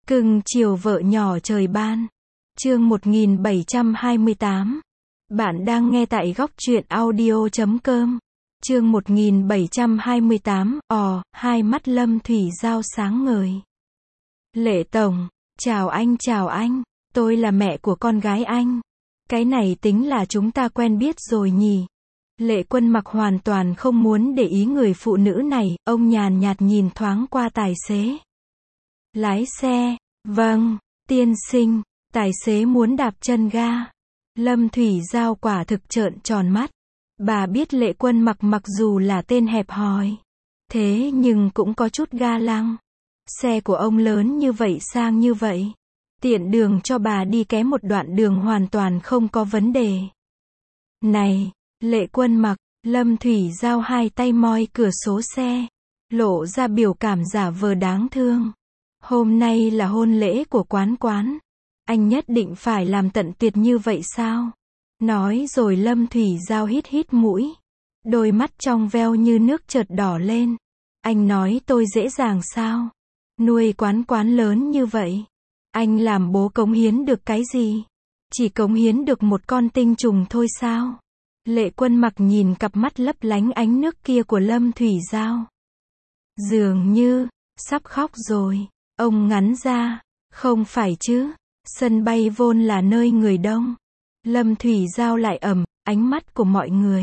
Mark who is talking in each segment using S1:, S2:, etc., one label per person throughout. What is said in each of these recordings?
S1: Cưng chiều vợ nhỏ trời ban. Chương 1728. Bạn đang nghe tại góc truyện audio.com. Chương 1728. Hai mắt Lâm Thủy Giao sáng ngời. Lệ Tổng, chào anh, tôi là mẹ của con gái anh. Cái này tính là chúng ta quen biết rồi nhỉ? Lệ Quân Mặc hoàn toàn không muốn để ý người phụ nữ này, ông nhàn nhạt nhìn thoáng qua tài xế. Lái xe, vâng, tiên sinh, tài xế muốn đạp chân ga. Lâm Thủy Giao quả thực trợn tròn mắt. Bà biết Lệ Quân Mặc mặc dù là tên hẹp hòi, thế nhưng cũng có chút ga lăng. Xe của ông lớn như vậy sang như vậy, tiện đường cho bà đi ké một đoạn đường hoàn toàn không có vấn đề. Này, Lệ Quân Mặc, Lâm Thủy Giao hai tay moi cửa sổ xe, lộ ra biểu cảm giả vờ đáng thương. Hôm nay là hôn lễ của quán, anh nhất định phải làm tận tuyệt như vậy sao? Nói rồi Lâm Thủy Giao hít mũi, đôi mắt trong veo như nước chợt đỏ lên. Anh nói tôi dễ dàng sao? Nuôi quán lớn như vậy, anh làm bố cống hiến được cái gì? Chỉ cống hiến được một con tinh trùng thôi sao? Lệ Quân Mặc nhìn cặp mắt lấp lánh ánh nước kia của Lâm Thủy Giao, dường như sắp khóc rồi. Ông ngắn ra, không phải chứ, sân bay vốn là nơi người đông. Lâm Thủy Giao lại ánh mắt của mọi người.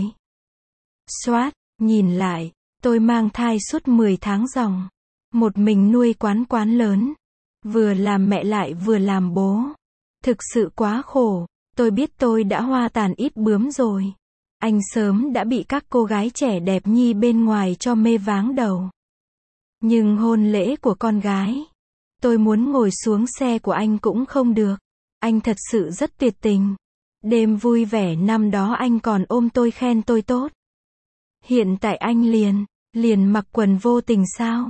S1: Xoát, nhìn lại, tôi mang thai suốt 10 tháng ròng. Một mình nuôi quán lớn. Vừa làm mẹ lại vừa làm bố. Thực sự quá khổ, tôi biết tôi đã hoa tàn ít bướm rồi. Anh sớm đã bị các cô gái trẻ đẹp nhi bên ngoài cho mê váng đầu. Nhưng hôn lễ của con gái, tôi muốn ngồi xuống xe của anh cũng không được. Anh thật sự rất tuyệt tình. Đêm vui vẻ năm đó anh còn ôm tôi khen tôi tốt. Hiện tại anh liền mặc quần vô tình sao?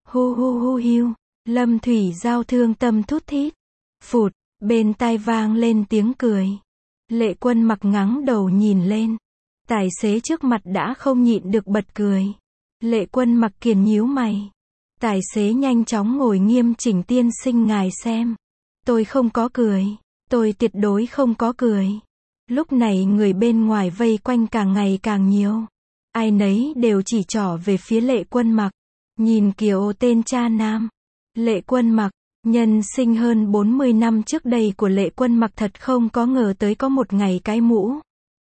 S1: Hu hiu. Lâm Thủy Giao thương tâm thút thít. Phụt, bên tai vang lên tiếng cười. Lệ Quân Mặc ngẩng đầu nhìn lên. Tài xế trước mặt đã không nhịn được bật cười. Lệ Quân Mặc kiền nhíu mày. Tài xế nhanh chóng ngồi nghiêm chỉnh. Tiên sinh ngài xem. Tôi không có cười. Tôi tuyệt đối không có cười. Lúc này người bên ngoài vây quanh càng ngày càng nhiều. Ai nấy đều chỉ trỏ về phía Lệ Quân Mặc. Nhìn kiểu tên cha nam. Lệ Quân Mặc, nhân sinh hơn 40 năm trước đây của Lệ Quân Mặc thật không có ngờ tới có một ngày cái mũ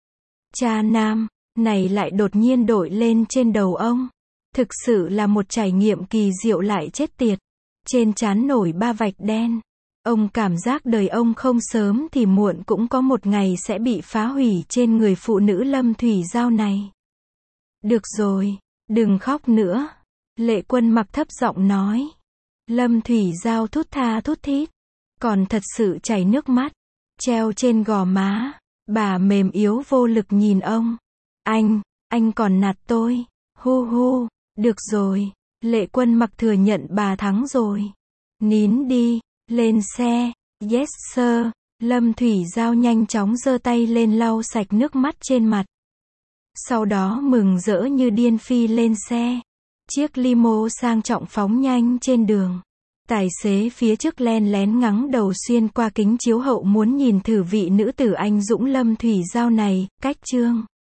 S1: cha nam này lại đột nhiên đội lên trên đầu ông. Thực sự là một trải nghiệm kỳ diệu lại chết tiệt. Trên trán nổi 3 vạch đen. Ông cảm giác đời ông không sớm thì muộn cũng có một ngày sẽ bị phá hủy trên người phụ nữ Lâm Thủy Giao này. Được rồi, đừng khóc nữa. Lệ Quân Mặc thấp giọng nói. Lâm Thủy Giao thút thít, còn thật sự chảy nước mắt, treo trên gò má. Bà mềm yếu vô lực nhìn ông. Anh còn nạt tôi. Hu, được rồi. Lệ Quân Mặc thừa nhận bà thắng rồi. Nín đi, lên xe. Yes sir. Lâm Thủy Giao nhanh chóng giơ tay lên lau sạch nước mắt trên mặt. Sau đó mừng rỡ như điên phi lên xe. Chiếc limo sang trọng phóng nhanh trên đường. Tài xế phía trước len lén ngẩng đầu xuyên qua kính chiếu hậu muốn nhìn thử vị nữ tử anh dũng Lâm Thủy Giao này. Cách chương